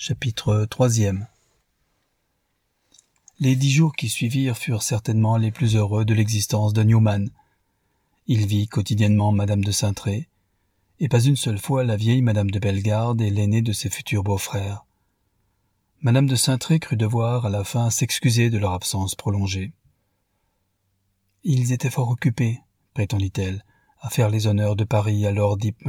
Chapitre 3. Les 10 jours qui suivirent furent certainement les plus heureux de l'existence de Newman. Il vit quotidiennement Madame de Saintré, et pas une seule fois la vieille Madame de Bellegarde et l'aîné de ses futurs beaux-frères. Madame de Saintré crut devoir, à la fin, s'excuser de leur absence prolongée. « Ils étaient fort occupés, » prétendit-elle, « à faire les honneurs de Paris à Lord Dipmer. »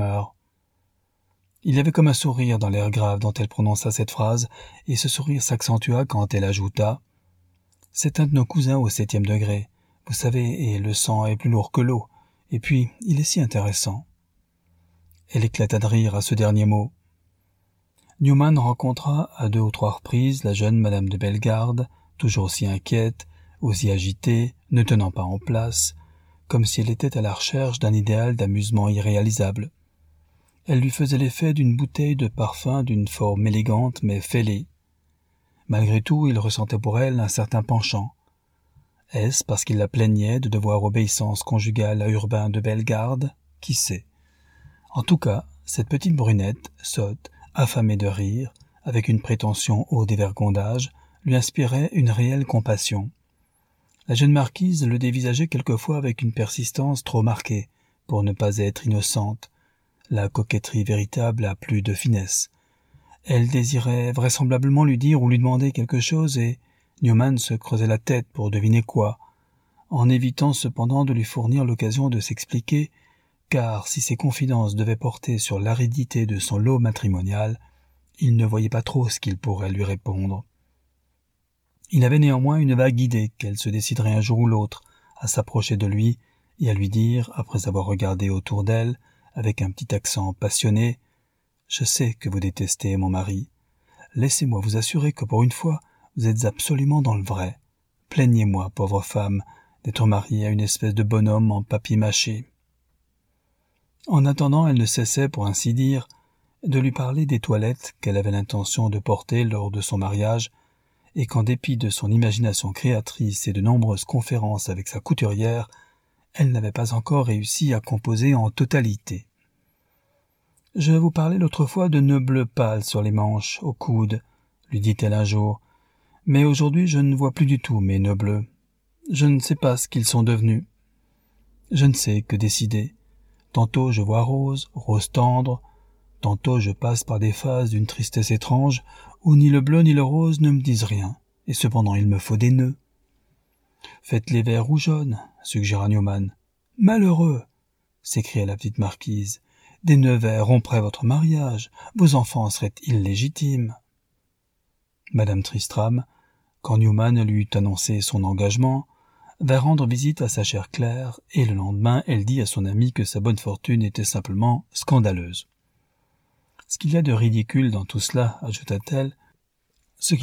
Il y avait comme un sourire dans l'air grave dont elle prononça cette phrase, et ce sourire s'accentua quand elle ajouta « C'est un de nos cousins au 7e degré, vous savez, et le sang est plus lourd que l'eau, et puis il est si intéressant. » Elle éclata de rire à ce dernier mot. Newman rencontra à 2 ou 3 reprises la jeune Madame de Bellegarde, toujours aussi inquiète, aussi agitée, ne tenant pas en place, comme si elle était à la recherche d'un idéal d'amusement irréalisable. Elle lui faisait l'effet d'une bouteille de parfum d'une forme élégante mais fêlée. Malgré tout, il ressentait pour elle un certain penchant. Est-ce parce qu'il la plaignait de devoir obéissance conjugale à Urbain de Bellegarde? Qui sait? En tout cas, cette petite brunette, sotte, affamée de rire, avec une prétention au dévergondage, lui inspirait une réelle compassion. La jeune marquise le dévisageait quelquefois avec une persistance trop marquée pour ne pas être innocente. La coquetterie véritable a plus de finesse. Elle désirait vraisemblablement lui dire ou lui demander quelque chose et Newman se creusait la tête pour deviner quoi, en évitant cependant de lui fournir l'occasion de s'expliquer, car si ses confidences devaient porter sur l'aridité de son lot matrimonial, il ne voyait pas trop ce qu'il pourrait lui répondre. Il avait néanmoins une vague idée qu'elle se déciderait un jour ou l'autre à s'approcher de lui et à lui dire, après avoir regardé autour d'elle, avec un petit accent passionné, « Je sais que vous détestez mon mari. Laissez-moi vous assurer que pour une fois, vous êtes absolument dans le vrai. Plaignez-moi, pauvre femme, d'être mariée à une espèce de bonhomme en papier mâché. » En attendant, elle ne cessait, pour ainsi dire, de lui parler des toilettes qu'elle avait l'intention de porter lors de son mariage, et qu'en dépit de son imagination créatrice et de nombreuses conférences avec sa couturière, elle n'avait pas encore réussi à composer en totalité. « Je vous parlais l'autre fois de nœuds bleus pâles sur les manches, au coude, » lui dit-elle un jour, « mais aujourd'hui je ne vois plus du tout mes nœuds bleus. Je ne sais pas ce qu'ils sont devenus. Je ne sais que décider. Tantôt je vois rose, rose tendre, tantôt je passe par des phases d'une tristesse étrange où ni le bleu ni le rose ne me disent rien, et cependant il me faut des nœuds. »« Faites-les verts ou jaunes, » suggéra Newman. « Malheureux !» s'écria la petite marquise. « Des nœuds verts rompraient votre mariage, vos enfants seraient illégitimes. » Madame Tristram, quand Newman lui eut annoncé son engagement, vint rendre visite à sa chère Claire, et le lendemain elle dit à son amie que sa bonne fortune était simplement scandaleuse. « Ce qu'il y a de ridicule dans tout cela, ajouta-t-elle, c'est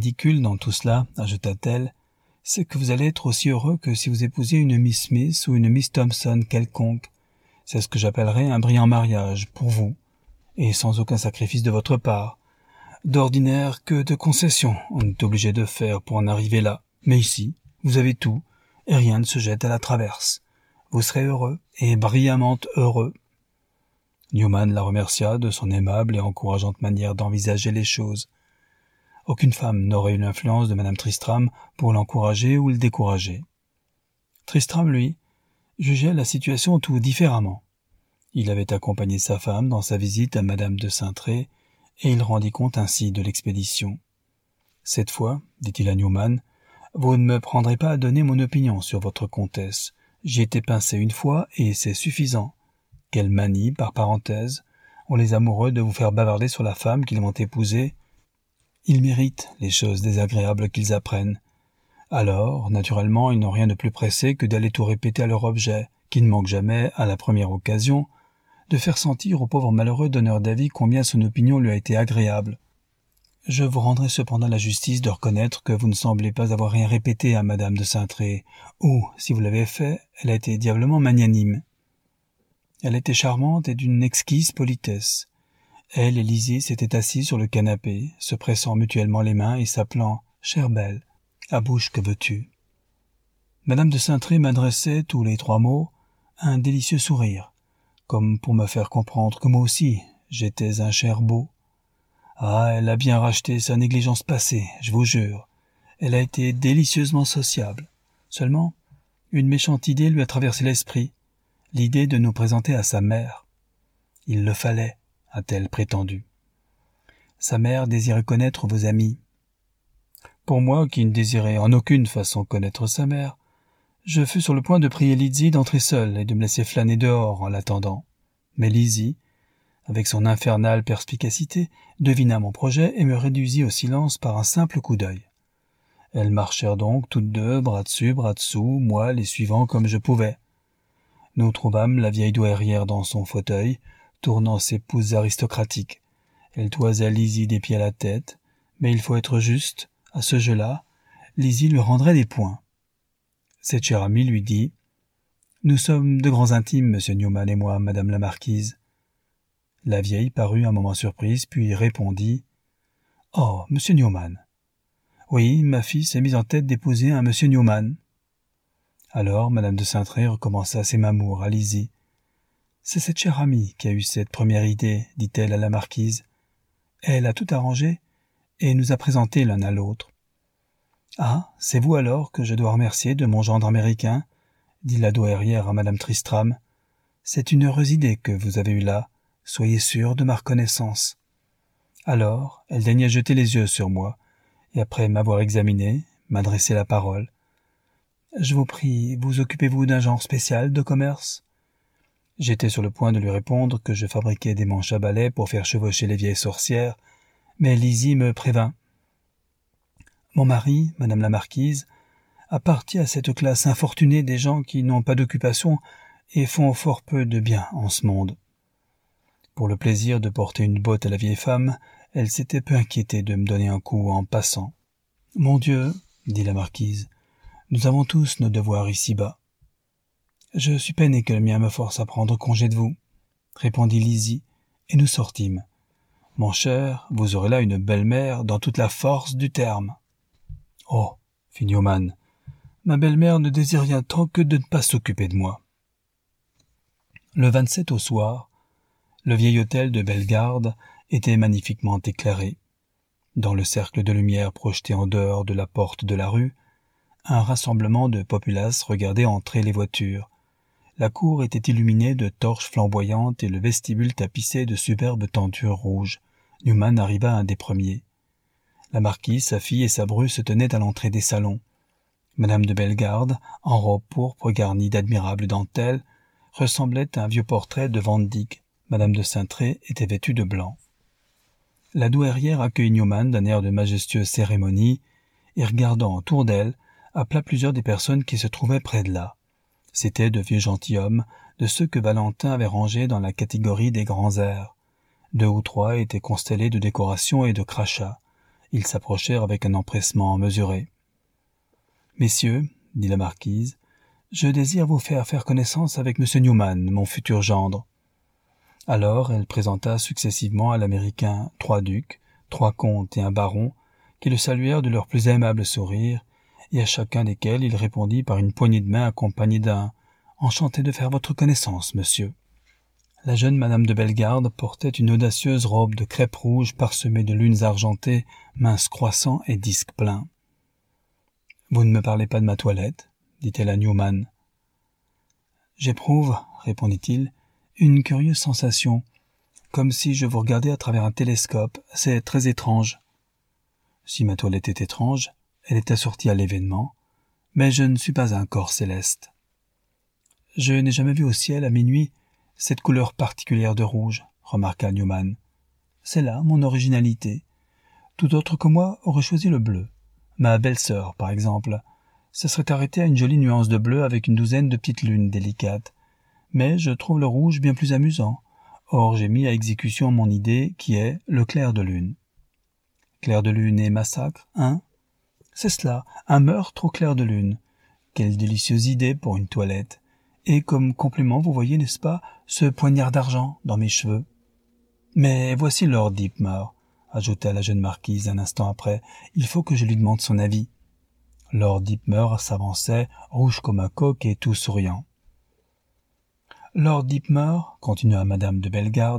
que vous allez être aussi heureux que si vous épousiez une Miss Smith ou une Miss Thompson quelconque. C'est ce que j'appellerais un brillant mariage, pour vous, et sans aucun sacrifice de votre part. D'ordinaire, que de concessions on est obligé de faire pour en arriver là. Mais ici, vous avez tout, et rien ne se jette à la traverse. Vous serez heureux, et brillamment heureux. » Newman la remercia de son aimable et encourageante manière d'envisager les choses. Aucune femme n'aurait eu l'influence de Madame Tristram pour l'encourager ou le décourager. Tristram, lui, jugeait la situation tout différemment. Il avait accompagné sa femme dans sa visite à Madame de Saintré, et il rendit compte ainsi de l'expédition. « Cette fois, dit-il à Newman, vous ne me prendrez pas à donner mon opinion sur votre comtesse. J'y étais pincé une fois, et c'est suffisant. Quelle manie, par parenthèse, ont les amoureux de vous faire bavarder sur la femme qu'ils vont épouser. Ils méritent les choses désagréables qu'ils apprennent. Alors, naturellement, ils n'ont rien de plus pressé que d'aller tout répéter à leur objet, qui ne manque jamais, à la première occasion, de faire sentir au pauvre malheureux donneur d'avis combien son opinion lui a été agréable. Je vous rendrai cependant la justice de reconnaître que vous ne semblez pas avoir rien répété à Madame de Saintré, ou, si vous l'avez fait, elle a été diablement magnanime. Elle était charmante et d'une exquise politesse. Elle et Lizzie s'étaient assis sur le canapé, se pressant mutuellement les mains et s'appelant « Chère belle, à bouche que veux-tu ?» Madame de Saintré m'adressait, tous les 3 mots, un délicieux sourire, comme pour me faire comprendre que moi aussi j'étais un cher beau. Ah, elle a bien racheté sa négligence passée, je vous jure. Elle a été délicieusement sociable. Seulement, une méchante idée lui a traversé l'esprit, l'idée de nous présenter à sa mère. Il le fallait, a-t-elle prétendu. Sa mère désirait connaître vos amis. Pour moi, qui ne désirais en aucune façon connaître sa mère, je fus sur le point de prier Lizzie d'entrer seule et de me laisser flâner dehors en l'attendant. Mais Lizzie, avec son infernale perspicacité, devina mon projet et me réduisit au silence par un simple coup d'œil. Elles marchèrent donc toutes deux, bras dessus, bras dessous, moi les suivant comme je pouvais. Nous trouvâmes la vieille douairière dans son fauteuil, tournant ses pouces aristocratiques. Elle toisait Lizzie des pieds à la tête, mais il faut être juste, à ce jeu-là, Lizzie lui rendrait des points. Cette chère amie lui dit « Nous sommes de grands intimes, monsieur Newman et moi, madame la marquise. » La vieille parut un moment surprise, puis répondit « Oh, monsieur Newman. Oui, ma fille s'est mise en tête d'épouser un monsieur Newman. » Alors madame de Saintré recommença ses mamours à Lizzie. « C'est cette chère amie qui a eu cette première idée, dit-elle à la marquise. Elle a tout arrangé et nous a présentés l'un à l'autre. »« Ah, c'est vous alors que je dois remercier de mon gendre américain, dit la douairière à madame Tristram. C'est une heureuse idée que vous avez eue là, soyez sûre de ma reconnaissance. » Alors, elle daigna jeter les yeux sur moi, et après m'avoir examiné, m'adresser la parole. « Je vous prie, vous occupez-vous d'un genre spécial de commerce ?» J'étais sur le point de lui répondre que je fabriquais des manches à balai pour faire chevaucher les vieilles sorcières, mais Lizzie me prévint. « Mon mari, madame la marquise, appartient à cette classe infortunée des gens qui n'ont pas d'occupation et font fort peu de bien en ce monde. » Pour le plaisir de porter une botte à la vieille femme, elle s'était peu inquiétée de me donner un coup en passant. « Mon Dieu, dit la marquise, nous avons tous nos devoirs ici-bas. »« Je suis peiné que le mien me force à prendre congé de vous, » répondit Lizzie, et nous sortîmes. « Mon cher, vous aurez là une belle-mère dans toute la force du terme. »« Oh, fit Newman, ma belle-mère ne désire rien tant que de ne pas s'occuper de moi. » Le 27 au soir, le vieil hôtel de Bellegarde était magnifiquement éclairé. Dans le cercle de lumière projeté en dehors de la porte de la rue, un rassemblement de populace regardait entrer les voitures. La cour était illuminée de torches flamboyantes et le vestibule tapissé de superbes tentures rouges. Newman arriva un des premiers. La marquise, sa fille et sa bru se tenaient à l'entrée des salons. Madame de Bellegarde, en robe pourpre garnie d'admirables dentelles, ressemblait à un vieux portrait de Van Dyck. Madame de Saintré était vêtue de blanc. La douairière accueillit Newman d'un air de majestueuse cérémonie, et regardant autour d'elle, appela plusieurs des personnes qui se trouvaient près de là. C'étaient de vieux gentilshommes, de ceux que Valentin avait rangés dans la catégorie des grands airs. 2 ou 3 étaient constellés de décorations et de crachats. Ils s'approchèrent avec un empressement mesuré. « Messieurs, dit la marquise, je désire vous faire connaissance avec monsieur Newman, mon futur gendre. » Alors elle présenta successivement à l'Américain 3 ducs, 3 comtes et un baron, qui le saluèrent de leur plus aimable sourire, et à chacun desquels il répondit par une poignée de main accompagnée d'un « Enchanté de faire votre connaissance, monsieur ». La jeune madame de Bellegarde portait une audacieuse robe de crêpe rouge parsemée de lunes argentées, minces croissants et disques pleins. « Vous ne me parlez pas de ma toilette ?» dit-elle à Newman. « J'éprouve, » répondit-il, « une curieuse sensation, comme si je vous regardais à travers un télescope. C'est très étrange. » Si ma toilette est étrange, elle est assortie à l'événement, mais je ne suis pas un corps céleste. Je n'ai jamais vu au ciel à minuit cette couleur particulière de rouge, remarqua Newman. C'est là mon originalité. Tout autre que moi aurait choisi le bleu. Ma belle-sœur, par exemple, se serait arrêtée à une jolie nuance de bleu avec une douzaine de petites lunes délicates. Mais je trouve le rouge bien plus amusant. Or j'ai mis à exécution mon idée qui est le clair de lune. Clair de lune et massacre, hein? C'est cela, un meurtre au clair de lune. Quelle délicieuse idée pour une toilette. Et comme complément, vous voyez, n'est-ce pas, ce poignard d'argent dans mes cheveux. Mais voici Lord Dipmore, ajouta la jeune marquise un instant après. Il faut que je lui demande son avis. Lord Dipmore s'avançait, rouge comme un coq et tout souriant. Lord Dipmore, continua madame de Bellegarde,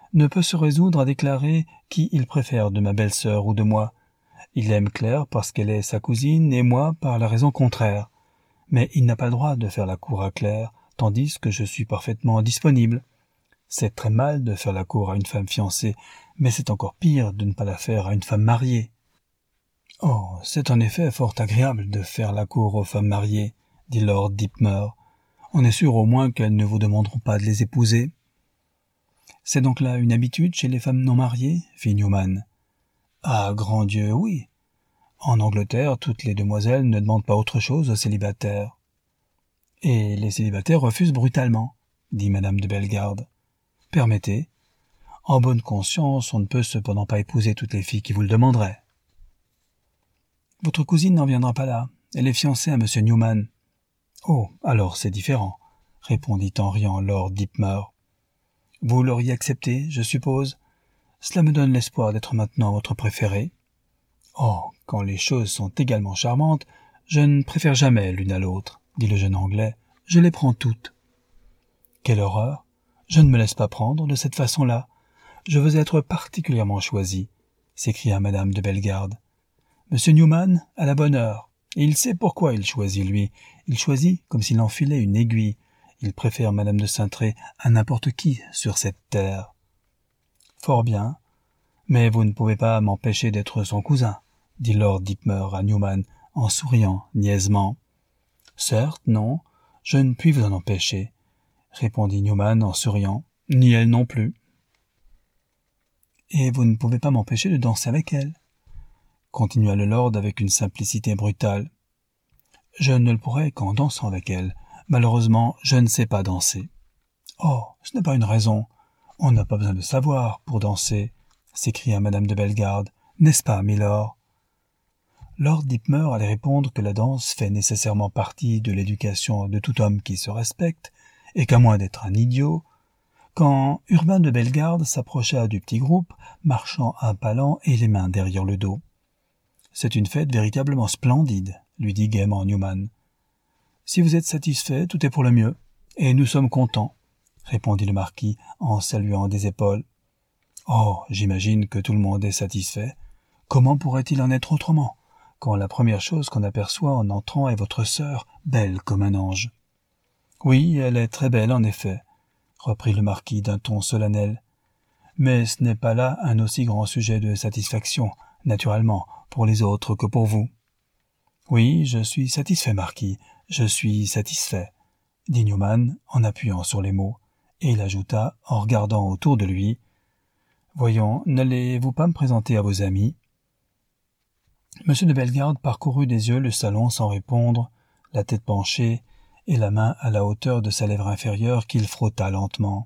ne peut se résoudre à déclarer qui il préfère de ma belle-sœur ou de moi. Il aime Claire parce qu'elle est sa cousine et moi par la raison contraire. Mais il n'a pas le droit de faire la cour à Claire, tandis que je suis parfaitement disponible. C'est très mal de faire la cour à une femme fiancée, mais c'est encore pire de ne pas la faire à une femme mariée. « Oh, c'est en effet fort agréable de faire la cour aux femmes mariées, » dit Lord Dipmer. « On est sûr au moins qu'elles ne vous demanderont pas de les épouser. »« C'est donc là une habitude chez les femmes non mariées ?» fit Newman. « Ah, grand Dieu, oui. En Angleterre, toutes les demoiselles ne demandent pas autre chose aux célibataires. »« Et les célibataires refusent brutalement, » dit madame de Bellegarde. « Permettez. En bonne conscience, on ne peut cependant pas épouser toutes les filles qui vous le demanderaient. »« Votre cousine n'en viendra pas là. Elle est fiancée à M. Newman. »« Oh, alors c'est différent, » répondit en riant Lord Dipmer. « Vous l'auriez accepté, je suppose. Cela me donne l'espoir d'être maintenant votre préféré. »« Oh, quand les choses sont également charmantes, je ne préfère jamais l'une à l'autre, » dit le jeune Anglais. « Je les prends toutes. »« Quelle horreur! Je ne me laisse pas prendre de cette façon-là. Je veux être particulièrement choisi, » s'écria madame de Bellegarde. « Monsieur Newman a la bonne heure, et il sait pourquoi il choisit lui. Il choisit comme s'il enfilait une aiguille. Il préfère madame de Saintré à n'importe qui sur cette terre. »« Fort bien, mais vous ne pouvez pas m'empêcher d'être son cousin, » dit Lord Dipmer à Newman en souriant niaisement. « Certes, non, je ne puis vous en empêcher, » répondit Newman en souriant, « ni elle non plus. »« Et vous ne pouvez pas m'empêcher de danser avec elle, » continua le lord avec une simplicité brutale. « Je ne le pourrai qu'en dansant avec elle. Malheureusement, je ne sais pas danser. »« Oh, ce n'est pas une raison. On n'a pas besoin de savoir pour danser, » s'écria madame de Bellegarde. « N'est-ce pas, milord ?» Lord Dipmer allait répondre que la danse fait nécessairement partie de l'éducation de tout homme qui se respecte, et qu'à moins d'être un idiot, quand Urbain de Bellegarde s'approcha du petit groupe, marchant un pas lent et les mains derrière le dos. « C'est une fête véritablement splendide, » lui dit gaiement Newman. « Si vous êtes satisfait, tout est pour le mieux, et nous sommes contents, » répondit le marquis en saluant des épaules. « Oh, j'imagine que tout le monde est satisfait. Comment pourrait-il en être autrement, quand la première chose qu'on aperçoit en entrant est votre sœur, belle comme un ange. »« Oui, elle est très belle, en effet, » reprit le marquis d'un ton solennel. « Mais ce n'est pas là un aussi grand sujet de satisfaction, naturellement, pour les autres que pour vous. »« Oui, je suis satisfait, marquis, je suis satisfait, » dit Newman en appuyant sur les mots, et il ajouta en regardant autour de lui. « Voyons, n'allez-vous pas me présenter à vos amis ?» Monsieur de Bellegarde parcourut des yeux le salon sans répondre, la tête penchée et la main à la hauteur de sa lèvre inférieure qu'il frotta lentement.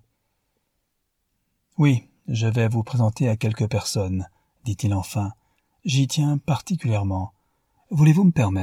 « Oui, je vais vous présenter à quelques personnes, » dit-il enfin. « J'y tiens particulièrement. Voulez-vous me permettre ?»«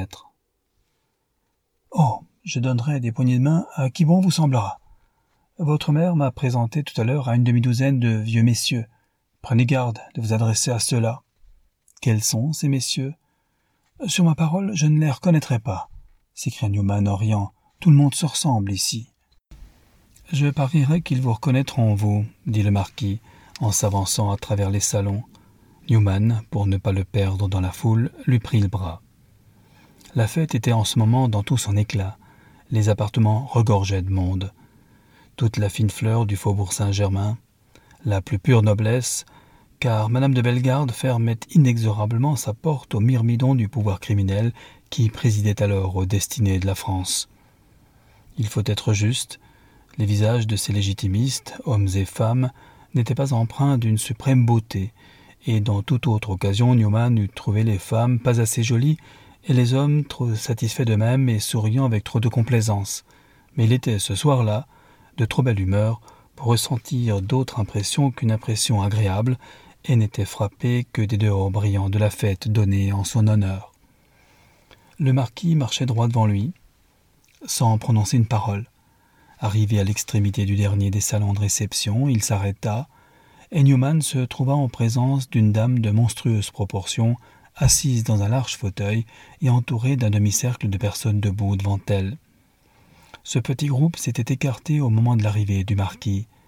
Oh, je donnerai des poignées de main à qui bon vous semblera. Votre mère m'a présenté tout à l'heure à une demi-douzaine de vieux messieurs. Prenez garde de vous adresser à ceux-là. »« Quels sont ces messieurs ?»« Sur ma parole, je ne les reconnaîtrai pas, » s'écria Newman en riant. « Tout le monde se ressemble ici. »« Je parierais qu'ils vous reconnaîtront, vous, » dit le marquis, en s'avançant à travers les salons. Newman, pour ne pas le perdre dans la foule, lui prit le bras. La fête était en ce moment dans tout son éclat. Les appartements regorgeaient de monde. Toute la fine fleur du faubourg Saint-Germain, la plus pure noblesse, car madame de Bellegarde fermait inexorablement sa porte au myrmidon du pouvoir criminel qui présidait alors aux destinées de la France. Il faut être juste, les visages de ces légitimistes, hommes et femmes, n'étaient pas empreints d'une suprême beauté, et dans toute autre occasion Newman eût trouvé les femmes pas assez jolies et les hommes trop satisfaits d'eux-mêmes et souriant avec trop de complaisance. Mais il était, ce soir-là, de trop belle humeur pour ressentir d'autre impression qu'une impression agréable, et n'était frappé que des dehors brillants de la fête donnée en son honneur. Le marquis marchait droit devant lui, sans prononcer une parole. Arrivé à l'extrémité du dernier des salons de réception, il s'arrêta, et Newman se trouva en présence d'une dame de monstrueuses proportions, assise dans un large fauteuil et entourée d'un demi-cercle de personnes debout devant elle. Ce petit groupe s'était écarté au moment de l'arrivée du marquis.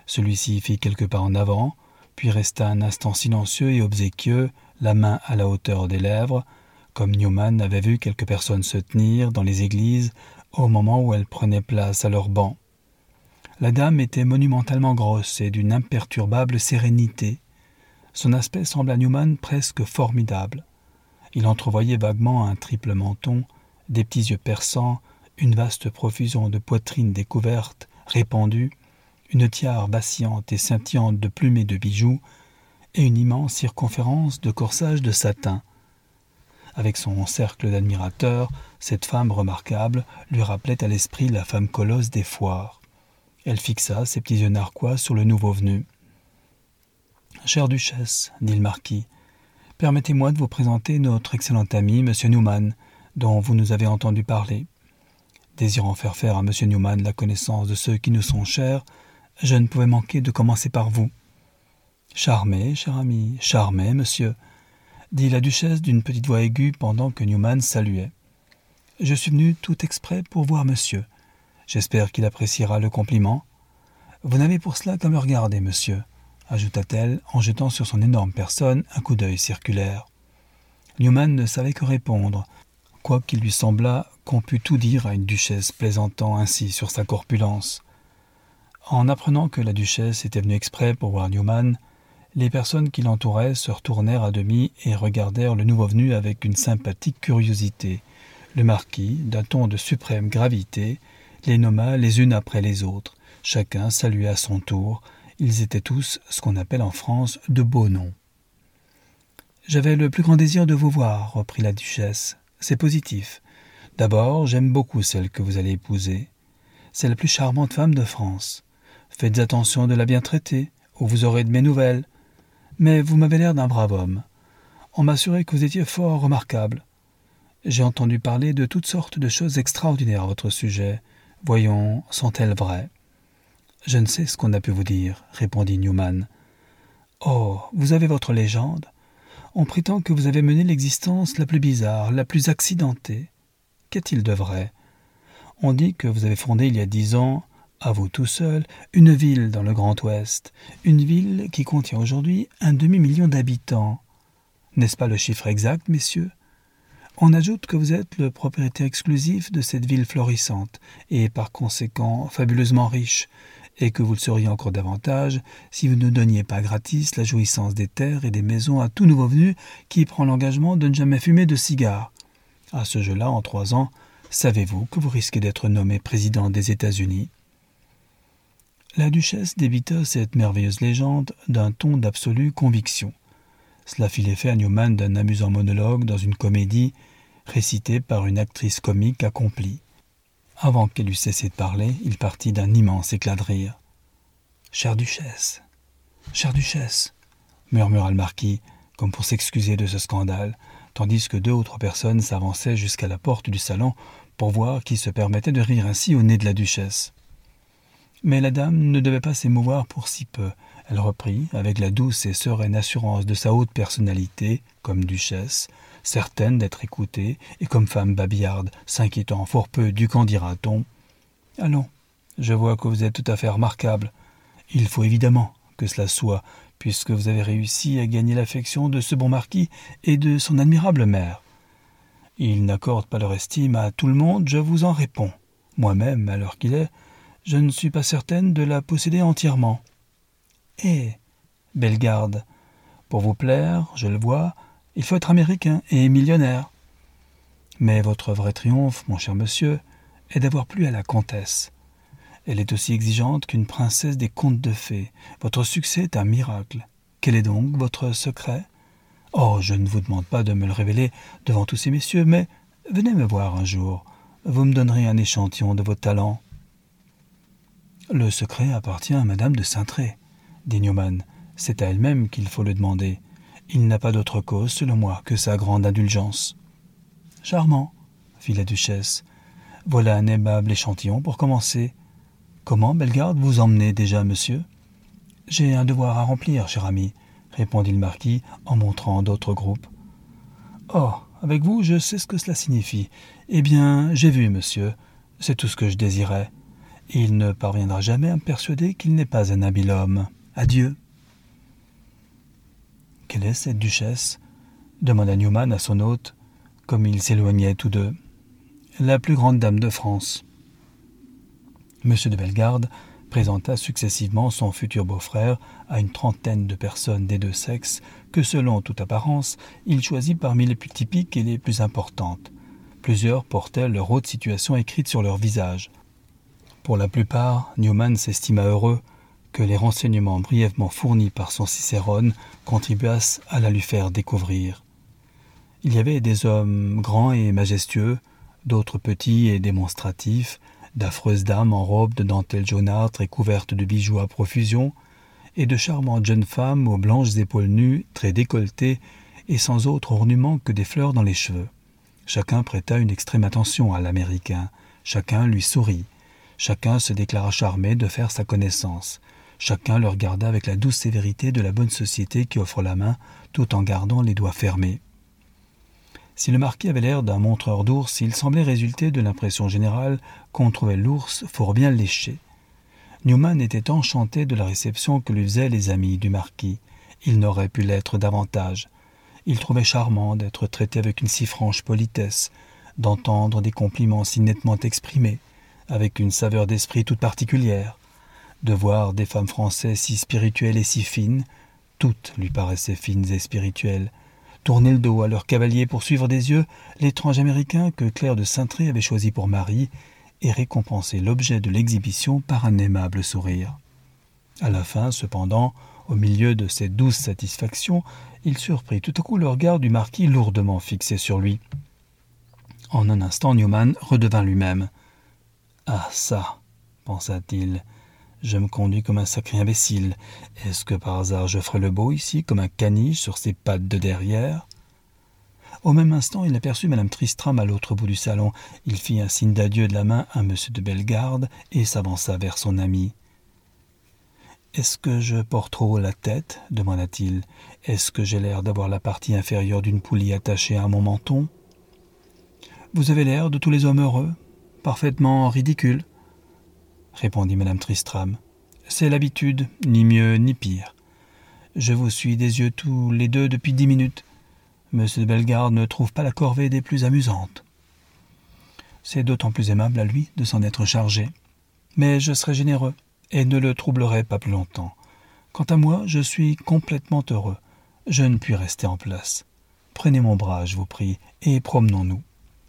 Celui-ci fit quelques pas en avant, puis resta un instant silencieux et obséquieux, la main à la hauteur des lèvres, comme Newman avait vu quelques personnes se tenir dans les églises au moment où elles prenaient place à leur banc. La dame était monumentalement grosse et d'une imperturbable sérénité. Son aspect sembla à Newman presque formidable. Il entrevoyait vaguement un triple menton, des petits yeux perçants, une vaste profusion de poitrine découverte, répandue, une tiare vacillante et scintillante de plumes et de bijoux, et une immense circonférence de corsage de satin. Avec son cercle d'admirateurs, cette femme remarquable lui rappelait à l'esprit la femme colosse des foires. Elle fixa ses petits yeux narquois sur le nouveau venu. « Chère duchesse, dit le marquis, permettez-moi de vous présenter notre excellent ami, M. Newman, dont vous nous avez entendu parler. Désirant faire à M. Newman la connaissance de ceux qui nous sont chers, je ne pouvais manquer de commencer par vous. »« Charmé, cher ami, charmé, monsieur, » dit la duchesse d'une petite voix aiguë pendant que Newman saluait. « Je suis venu tout exprès pour voir monsieur. J'espère qu'il appréciera le compliment. Vous n'avez pour cela qu'à me regarder, monsieur, » ajouta-t-elle en jetant sur son énorme personne un coup d'œil circulaire. Newman ne savait que répondre, quoiqu'il lui semblât qu'on pût tout dire à une duchesse plaisantant ainsi sur sa corpulence. En apprenant que la duchesse était venue exprès pour voir Newman, les personnes qui l'entouraient se retournèrent à demi et regardèrent le nouveau venu avec une sympathique curiosité. Le marquis, d'un ton de suprême gravité, les nomma les unes après les autres. Chacun saluait à son tour. Ils étaient tous ce qu'on appelle en France de beaux noms. « J'avais le plus grand désir de vous voir, reprit la duchesse. C'est positif. D'abord, j'aime beaucoup celle que vous allez épouser. C'est la plus charmante femme de France. Faites attention de la bien traiter, ou vous aurez de mes nouvelles. Mais vous m'avez l'air d'un brave homme. On m'assurait que vous étiez fort remarquable. J'ai entendu parler de toutes sortes de choses extraordinaires à votre sujet. Voyons, sont-elles vraies ? » « Je ne sais ce qu'on a pu vous dire, » répondit Newman. « Oh, vous avez votre légende. On prétend que vous avez mené l'existence la plus bizarre, la plus accidentée. Qu'a-t-il de vrai ? On dit que vous avez fondé il y a 10 ans, à vous tout seul, une ville dans le Grand Ouest, une ville qui contient aujourd'hui 1/2 million d'habitants. N'est-ce pas le chiffre exact, messieurs ? On ajoute que vous êtes le propriétaire exclusif de cette ville florissante, et par conséquent fabuleusement riche, et que vous le seriez encore davantage si vous ne donniez pas gratis la jouissance des terres et des maisons à tout nouveau venu qui prend l'engagement de ne jamais fumer de cigare. À ce jeu-là, en 3 ans, savez-vous que vous risquez d'être nommé président des États-Unis ? » La duchesse débita cette merveilleuse légende d'un ton d'absolue conviction. Cela fit l'effet à Newman d'un amusant monologue dans une comédie récitée par une actrice comique accomplie. Avant qu'elle eût cessé de parler, il partit d'un immense éclat de rire. « Chère duchesse, murmura le marquis, comme pour s'excuser de ce scandale, tandis que 2 ou 3 personnes s'avançaient jusqu'à la porte du salon pour voir qui se permettait de rire ainsi au nez de la duchesse. Mais la dame ne devait pas s'émouvoir pour si peu. Elle reprit, avec la douce et sereine assurance de sa haute personnalité, comme duchesse, certaine d'être écoutée, et comme femme babillarde, s'inquiétant fort peu du qu'en dira-t-on. « Allons, je vois que vous êtes tout à fait remarquable. Il faut évidemment que cela soit, puisque vous avez réussi à gagner l'affection de ce bon marquis et de son admirable mère. Il n'accorde pas leur estime à tout le monde, je vous en réponds. Moi-même, à l'heure qu'il est, je ne suis pas certaine de la posséder entièrement. Eh, Bellegarde, pour vous plaire, je le vois, il faut être américain et millionnaire. Mais votre vrai triomphe, mon cher monsieur, est d'avoir plu à la comtesse. Elle est aussi exigeante qu'une princesse des contes de fées. Votre succès est un miracle. Quel est donc votre secret ? Oh, je ne vous demande pas de me le révéler devant tous ces messieurs, mais venez me voir un jour. Vous me donnerez un échantillon de votre talent. » « Le secret appartient à madame de Saintré, » dit Newman. « C'est à elle-même qu'il faut le demander. Il n'a pas d'autre cause, selon moi, que sa grande indulgence. »« Charmant, » fit la duchesse. « Voilà un aimable échantillon pour commencer. Comment, Bellegarde, vous emmenez déjà, monsieur ? » ?»« J'ai un devoir à remplir, cher ami, » répondit le marquis en montrant d'autres groupes. « Oh, avec vous, je sais ce que cela signifie. Eh bien, j'ai vu, monsieur. C'est tout ce que je désirais. Il ne parviendra jamais à me persuader qu'il n'est pas un habile homme. Adieu. » « Quelle est cette duchesse ?» demanda Newman à son hôte, comme ils s'éloignaient tous deux. « La plus grande dame de France. » M. de Bellegarde présenta successivement son futur beau-frère à une trentaine de personnes des deux sexes que, selon toute apparence, il choisit parmi les plus typiques et les plus importantes. Plusieurs portaient leur haute situation écrite sur leur visage. Pour la plupart, Newman s'estima heureux que les renseignements brièvement fournis par son Cicérone contribuassent à la lui faire découvrir. Il y avait des hommes grands et majestueux, d'autres petits et démonstratifs, d'affreuses dames en robes de dentelle jaunâtre et couvertes de bijoux à profusion, et de charmantes jeunes femmes aux blanches épaules nues, très décolletées et sans autre ornement que des fleurs dans les cheveux. Chacun prêta une extrême attention à l'Américain, chacun lui sourit, chacun se déclara charmé de faire sa connaissance. Chacun le regarda avec la douce sévérité de la bonne société qui offre la main tout en gardant les doigts fermés. Si le marquis avait l'air d'un montreur d'ours, il semblait résulter de l'impression générale qu'on trouvait l'ours fort bien léché. Newman était enchanté de la réception que lui faisaient les amis du marquis. Il n'aurait pu l'être davantage. Il trouvait charmant d'être traité avec une si franche politesse, d'entendre des compliments si nettement exprimés, avec une saveur d'esprit toute particulière, de voir des femmes françaises si spirituelles et si fines, toutes lui paraissaient fines et spirituelles, tourner le dos à leur cavalier pour suivre des yeux l'étrange américain que Claire de Saintré avait choisi pour mari et récompenser l'objet de l'exhibition par un aimable sourire. À la fin, cependant, au milieu de ces douces satisfactions, il surprit tout à coup le regard du marquis lourdement fixé sur lui. En un instant, Newman redevint lui-même. « Ah ça !» pensa-t-il. « Je me conduis comme un sacré imbécile. Est-ce que par hasard je ferai le beau ici, comme un caniche sur ses pattes de derrière ?» Au même instant, il aperçut Madame Tristram à l'autre bout du salon. Il fit un signe d'adieu de la main à M. de Bellegarde et s'avança vers son ami. « Est-ce que je porte trop la tête ?» demanda-t-il. « Est-ce que j'ai l'air d'avoir la partie inférieure d'une poulie attachée à mon menton ?»« Vous avez l'air de tous les hommes heureux, parfaitement ridicule. » répondit Madame Tristram. « C'est l'habitude, ni mieux ni pire. Je vous suis des yeux tous les deux depuis 10 minutes. Monsieur de Bellegarde ne trouve pas la corvée des plus amusantes. C'est d'autant plus aimable à lui de s'en être chargé. Mais je serai généreux et ne le troublerai pas plus longtemps. Quant à moi, je suis complètement heureux. Je ne puis rester en place. Prenez mon bras, je vous prie, et promenons-nous. »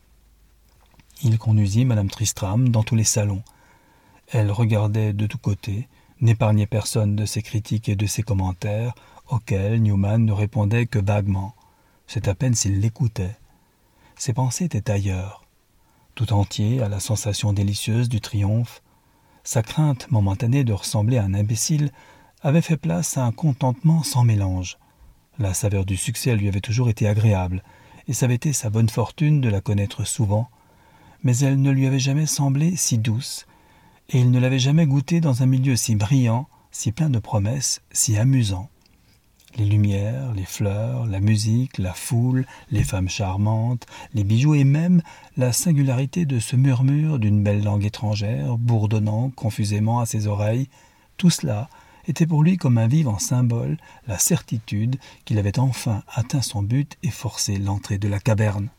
Il conduisit Madame Tristram dans tous les salons. Elle regardait de tous côtés, n'épargnait personne de ses critiques et de ses commentaires, auxquels Newman ne répondait que vaguement. C'est à peine s'il l'écoutait. Ses pensées étaient ailleurs. Tout entier à la sensation délicieuse du triomphe, sa crainte momentanée de ressembler à un imbécile avait fait place à un contentement sans mélange. La saveur du succès lui avait toujours été agréable, et ça avait été sa bonne fortune de la connaître souvent, mais elle ne lui avait jamais semblé si douce, et il ne l'avait jamais goûtée dans un milieu si brillant, si plein de promesses, si amusant. Les lumières, les fleurs, la musique, la foule, les femmes charmantes, les bijoux et même la singularité de ce murmure d'une belle langue étrangère, bourdonnant confusément à ses oreilles, tout cela était pour lui comme un vivant symbole, la certitude qu'il avait enfin atteint son but et forcé l'entrée de la caverne.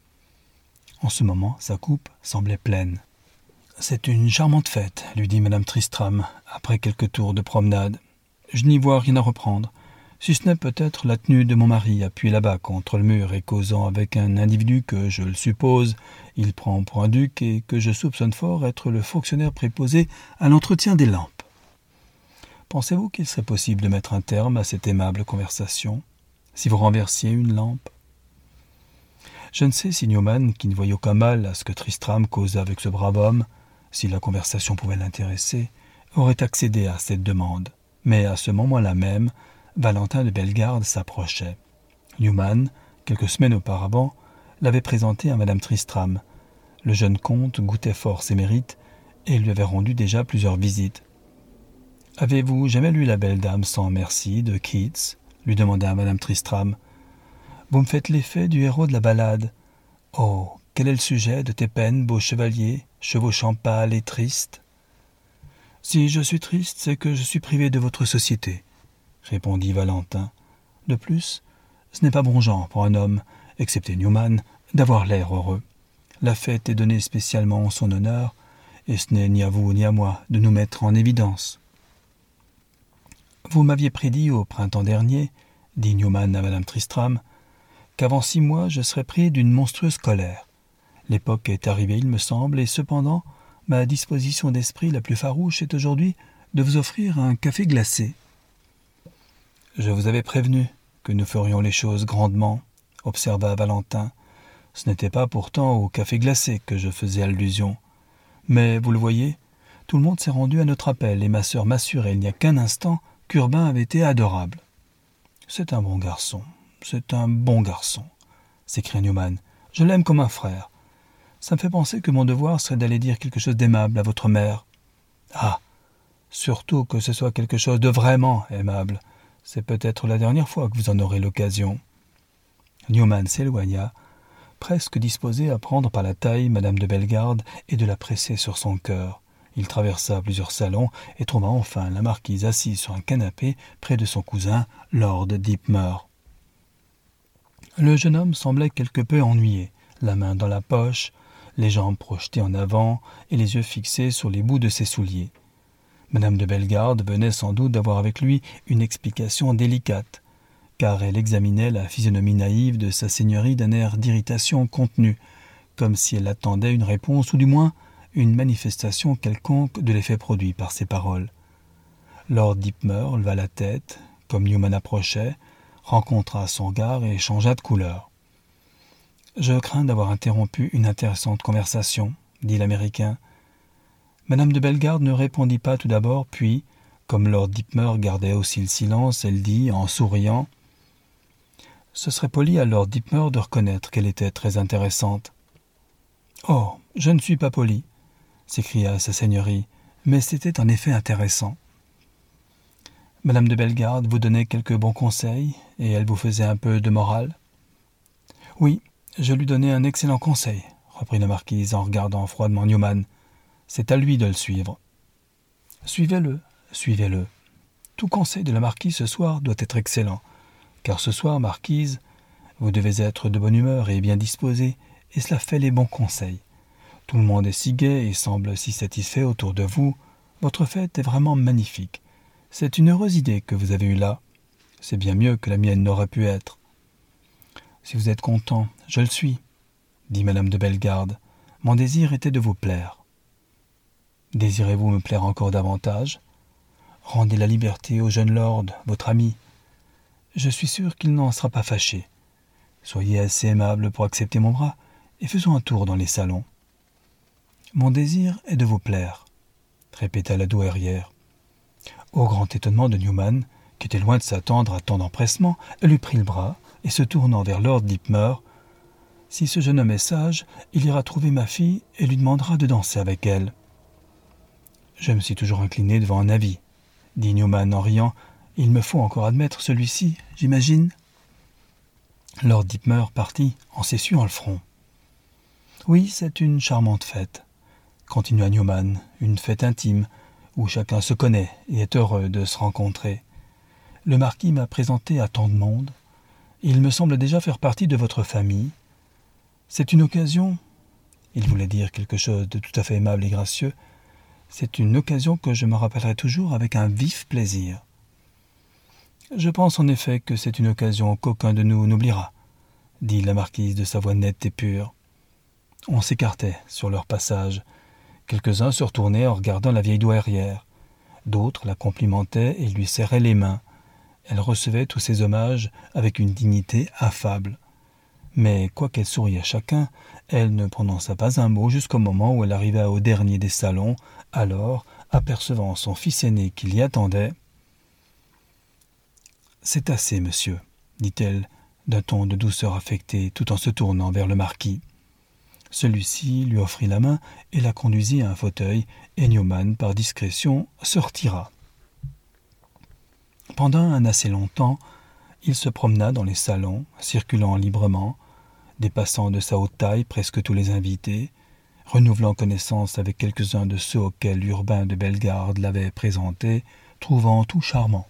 En ce moment, sa coupe semblait pleine. « C'est une charmante fête, » lui dit Madame Tristram, après quelques tours de promenade. « Je n'y vois rien à reprendre, si ce n'est peut-être la tenue de mon mari appuyé là-bas contre le mur et causant avec un individu que, je le suppose, il prend pour un duc et que je soupçonne fort être le fonctionnaire préposé à l'entretien des lampes. Pensez-vous qu'il serait possible de mettre un terme à cette aimable conversation, si vous renversiez une lampe ?» Je ne sais si Newman, qui ne voyait aucun mal à ce que Tristram causât avec ce brave homme, si la conversation pouvait l'intéresser, aurait accédé à cette demande. Mais à ce moment-là même, Valentin de Bellegarde s'approchait. Newman, quelques semaines auparavant, l'avait présenté à Madame Tristram. Le jeune comte goûtait fort ses mérites et lui avait rendu déjà plusieurs visites. « Avez-vous jamais lu La belle dame sans merci de Keats ?» lui demanda Madame Tristram. « Vous me faites l'effet du héros de la ballade. Oh, quel est le sujet de tes peines, beau chevalier, chevauchant pâle et triste ?» Si je suis triste, c'est que je suis privé de votre société, répondit Valentin. De plus, ce n'est pas bon genre pour un homme, excepté Newman, d'avoir l'air heureux. La fête est donnée spécialement en son honneur, et ce n'est ni à vous ni à moi de nous mettre en évidence. Vous m'aviez prédit au printemps dernier, dit Newman à Madame Tristram, qu'avant 6 mois je serais pris d'une monstrueuse colère. L'époque est arrivée, il me semble, et cependant, ma disposition d'esprit la plus farouche est aujourd'hui de vous offrir un café glacé. Je vous avais prévenu que nous ferions les choses grandement, observa Valentin. Ce n'était pas pourtant au café glacé que je faisais allusion. Mais, vous le voyez, tout le monde s'est rendu à notre appel, et ma sœur m'assurait il n'y a qu'un instant qu'Urbain avait été adorable. « C'est un bon garçon, s'écria Newman. « Je l'aime comme un frère. Ça me fait penser que mon devoir serait d'aller dire quelque chose d'aimable à votre mère. »« Ah, surtout que ce soit quelque chose de vraiment aimable. C'est peut-être la dernière fois que vous en aurez l'occasion. » Newman s'éloigna, presque disposé à prendre par la taille Madame de Bellegarde et de la presser sur son cœur. Il traversa plusieurs salons et trouva enfin la marquise assise sur un canapé près de son cousin, Lord Dipmore. Le jeune homme semblait quelque peu ennuyé, la main dans la poche, les jambes projetées en avant et les yeux fixés sur les bouts de ses souliers. Madame de Bellegarde venait sans doute d'avoir avec lui une explication délicate, car elle examinait la physionomie naïve de sa seigneurie d'un air d'irritation contenue, comme si elle attendait une réponse ou du moins une manifestation quelconque de l'effet produit par ses paroles. Lord Dipmore leva la tête, comme Newman approchait, rencontra son regard et changea de couleur. « Je crains d'avoir interrompu une intéressante conversation, » dit l'Américain. Madame de Bellegarde ne répondit pas tout d'abord, puis, comme Lord Dipmore gardait aussi le silence, elle dit, en souriant, « Ce serait poli à Lord Dipmore de reconnaître qu'elle était très intéressante. »« Oh, je ne suis pas poli, » s'écria sa seigneurie, mais c'était en effet intéressant. Madame de Bellegarde vous donnait quelques bons conseils, et elle vous faisait un peu de morale. « Oui, je lui donnai un excellent conseil, » reprit la marquise en regardant froidement Newman. « C'est à lui de le suivre. »« Suivez-le, suivez-le. Tout conseil de la marquise ce soir doit être excellent, car ce soir, marquise, vous devez être de bonne humeur et bien disposée, et cela fait les bons conseils. Tout le monde est si gai et semble si satisfait autour de vous. Votre fête est vraiment magnifique. C'est une heureuse idée que vous avez eue là. C'est bien mieux que la mienne n'aurait pu être. »« Si vous êtes content, je le suis, » dit Madame de Bellegarde. « Mon désir était de vous plaire. »« Désirez-vous me plaire encore davantage ? Rendez la liberté au jeune lord, votre ami. Je suis sûr qu'il n'en sera pas fâché. Soyez assez aimable pour accepter mon bras, et faisons un tour dans les salons. »« Mon désir est de vous plaire, » répéta la douairière. Au grand étonnement de Newman, qui était loin de s'attendre à tant d'empressement, elle lui prit le bras, et se tournant vers Lord Dipmore, « Si ce jeune homme est sage, il ira trouver ma fille et lui demandera de danser avec elle. »« Je me suis toujours incliné devant un avis, » dit Newman en riant. « Il me faut encore admettre celui-ci, j'imagine. » Lord Dipmore partit en s'essuyant le front. « Oui, c'est une charmante fête, » continua Newman, « une fête intime, où chacun se connaît et est heureux de se rencontrer. Le marquis m'a présenté à tant de monde. Il me semble déjà faire partie de votre famille. C'est une occasion, il voulait dire quelque chose de tout à fait aimable et gracieux, c'est une occasion que je me rappellerai toujours avec un vif plaisir. Je pense en effet que c'est une occasion qu'aucun de nous n'oubliera, dit la marquise de sa voix nette et pure. On s'écartait sur leur passage. Quelques-uns se retournaient en regardant la vieille douairière. D'autres la complimentaient et lui serraient les mains. Elle recevait tous ces hommages avec une dignité affable. Mais quoiqu'elle souriât à chacun, elle ne prononça pas un mot jusqu'au moment où elle arriva au dernier des salons. Alors, apercevant son fils aîné qui l'y attendait, « C'est assez, monsieur, » dit-elle, d'un ton de douceur affectée, tout en se tournant vers le marquis. Celui-ci lui offrit la main et la conduisit à un fauteuil, et Newman, par discrétion, se retira. Pendant un assez long temps, il se promena dans les salons, circulant librement, dépassant de sa haute taille presque tous les invités, renouvelant connaissance avec quelques-uns de ceux auxquels Urbain de Bellegarde l'avait présenté, trouvant tout charmant.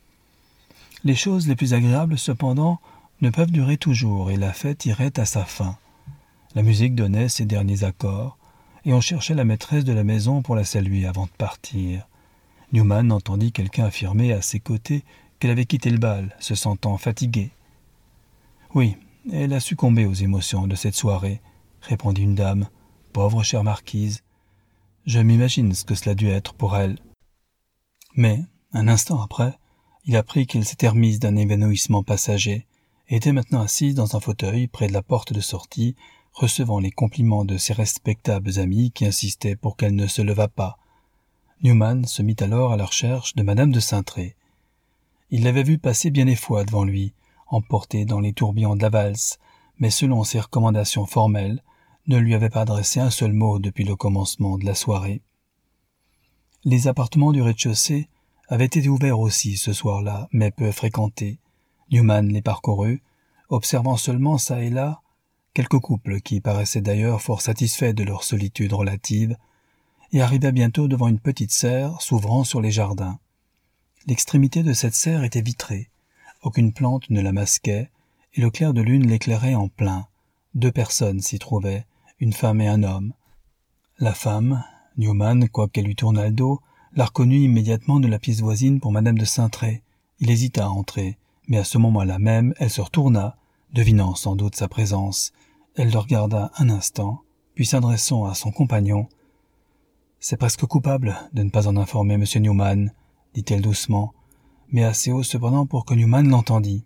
Les choses les plus agréables, cependant, ne peuvent durer toujours, et la fête irait à sa fin. La musique donnait ses derniers accords, et on cherchait la maîtresse de la maison pour la saluer avant de partir. Newman entendit quelqu'un affirmer à ses côtés qu'elle avait quitté le bal, se sentant fatiguée. « Oui, elle a succombé aux émotions de cette soirée, » répondit une dame. « Pauvre chère marquise, je m'imagine ce que cela a dû être pour elle. » Mais, un instant après, il apprit qu'elle s'était remise d'un évanouissement passager et était maintenant assise dans un fauteuil près de la porte de sortie, recevant les compliments de ses respectables amis qui insistaient pour qu'elle ne se levât pas. Newman se mit alors à la recherche de madame de Saintré. Il l'avait vue passer bien des fois devant lui, emportée dans les tourbillons de la valse, mais selon ses recommandations formelles, ne lui avait pas adressé un seul mot depuis le commencement de la soirée. Les appartements du rez-de-chaussée avaient été ouverts aussi ce soir-là, mais peu fréquentés. Newman les parcourut, observant seulement çà et là quelques couples qui paraissaient d'ailleurs fort satisfaits de leur solitude relative, et arriva bientôt devant une petite serre s'ouvrant sur les jardins. L'extrémité de cette serre était vitrée, aucune plante ne la masquait, et le clair de lune l'éclairait en plein. 2 personnes s'y trouvaient, une femme et un homme. La femme, Newman, quoiqu'elle lui tournât le dos, la reconnut immédiatement de la pièce voisine pour madame de Saintré. Il hésita à entrer, mais à ce moment-là même, elle se retourna, devinant sans doute sa présence. Elle le regarda un instant, puis s'adressant à son compagnon. « C'est presque coupable de ne pas en informer M. Newman, » dit-elle doucement, mais assez haut cependant pour que Newman l'entendît.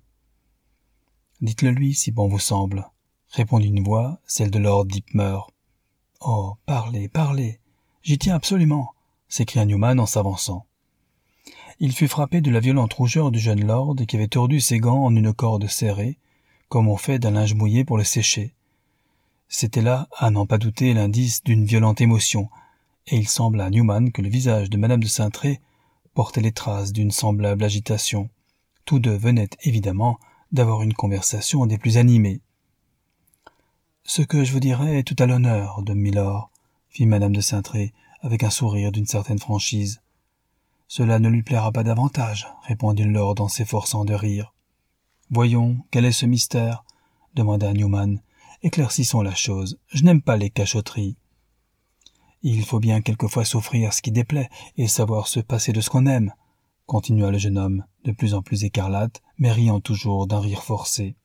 « Dites-le lui, si bon vous semble, » répondit une voix, celle de lord Dipmer. « Oh, parlez, parlez, j'y tiens absolument » s'écria Newman en s'avançant. Il fut frappé de la violente rougeur du jeune lord qui avait tordu ses gants en une corde serrée, comme on fait d'un linge mouillé pour le sécher. C'était là, à n'en pas douter, l'indice d'une violente émotion, et il sembla à Newman que le visage de madame de Saintré portait les traces d'une semblable agitation. Tous deux venaient, évidemment, d'avoir une conversation des plus animées. « Ce que je vous dirai est tout à l'honneur de milord, » fit madame de Saintré, avec un sourire d'une certaine franchise. « Cela ne lui plaira pas davantage, » répondit le lord en s'efforçant de rire. « Voyons, quel est ce mystère ?» demanda Newman. « Éclaircissons la chose, je n'aime pas les cachotteries. »« Il faut bien quelquefois souffrir ce qui déplaît et savoir se passer de ce qu'on aime, » continua le jeune homme, de plus en plus écarlate, mais riant toujours d'un rire forcé.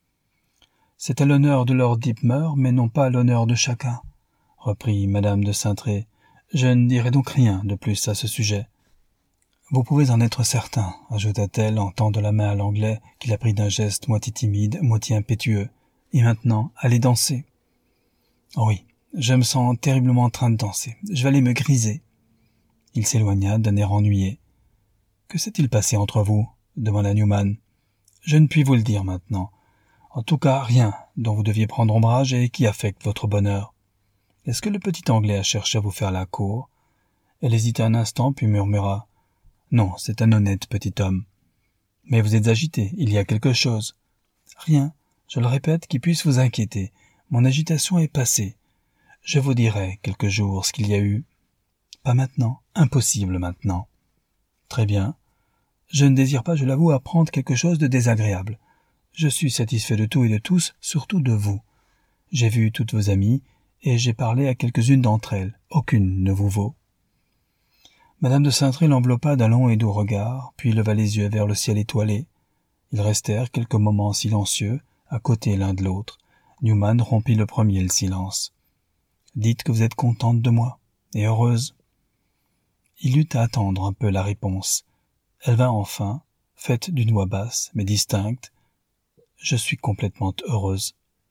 « C'est à l'honneur de lord Dipmer, mais non pas à l'honneur de chacun, » reprit madame de Saintré. « Je ne dirai donc rien de plus à ce sujet. »« Vous pouvez en être certain, » ajouta-t-elle en tendant la main à l'anglais, qui la prit d'un geste moitié timide, moitié impétueux. « Et maintenant, allez danser. »« Oh oui, je me sens terriblement en train de danser. Je vais aller me griser. » Il s'éloigna d'un air ennuyé. « Que s'est-il passé entre vous ?» demanda Newman. « Je ne puis vous le dire maintenant. En tout cas, rien dont vous deviez prendre ombrage et qui affecte votre bonheur. Est-ce que le petit Anglais a cherché à vous faire la cour ?» Elle hésita un instant, puis murmura. « Non, c'est un honnête petit homme. »« Mais vous êtes agité, il y a quelque chose. »« Rien, je le répète, qui puisse vous inquiéter. Mon agitation est passée. Je vous dirai quelque jour ce qu'il y a eu. »« Pas maintenant, impossible maintenant. »« Très bien. Je ne désire pas, je l'avoue, apprendre quelque chose de désagréable. Je suis satisfait de tout et de tous, surtout de vous. J'ai vu toutes vos amies, et j'ai parlé à quelques-unes d'entre elles. Aucune ne vous vaut. » Madame de Saintré l'enveloppa d'un long et doux regard, puis leva les yeux vers le ciel étoilé. Ils restèrent quelques moments silencieux, à côté l'un de l'autre. Newman rompit le premier le silence. « Dites que vous êtes contente de moi, et heureuse. » Il eut à attendre un peu la réponse. Elle vint enfin, faite d'une voix basse, mais distincte. « Je suis complètement heureuse. »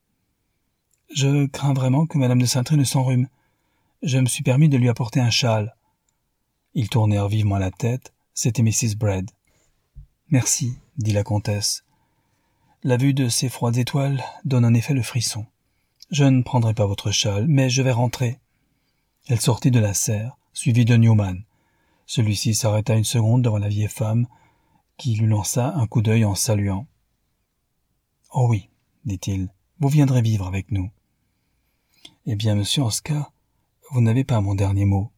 « Je crains vraiment que madame de Saintré ne s'enrhume. Je me suis permis de lui apporter un châle. » Ils tournèrent vivement la tête. C'était Mrs. Bredd. « Merci, » dit la comtesse. « La vue de ces froides étoiles donne en effet le frisson. Je ne prendrai pas votre châle, mais je vais rentrer. » Elle sortit de la serre, suivie de Newman. Celui-ci s'arrêta une seconde devant la vieille femme, qui lui lança un coup d'œil en saluant. « Oh oui, dit-il, vous viendrez vivre avec nous. »« Eh bien, monsieur, en ce cas, vous n'avez pas mon dernier mot.